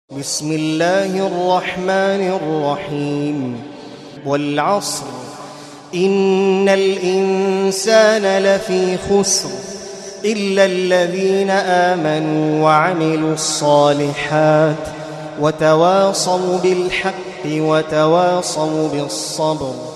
بسم الله الرحمن الرحيم والعصر إن الإنسان لفي خسر إلا الذين آمنوا وعملوا الصالحات وتواصوا بالحق وتواصوا بالصبر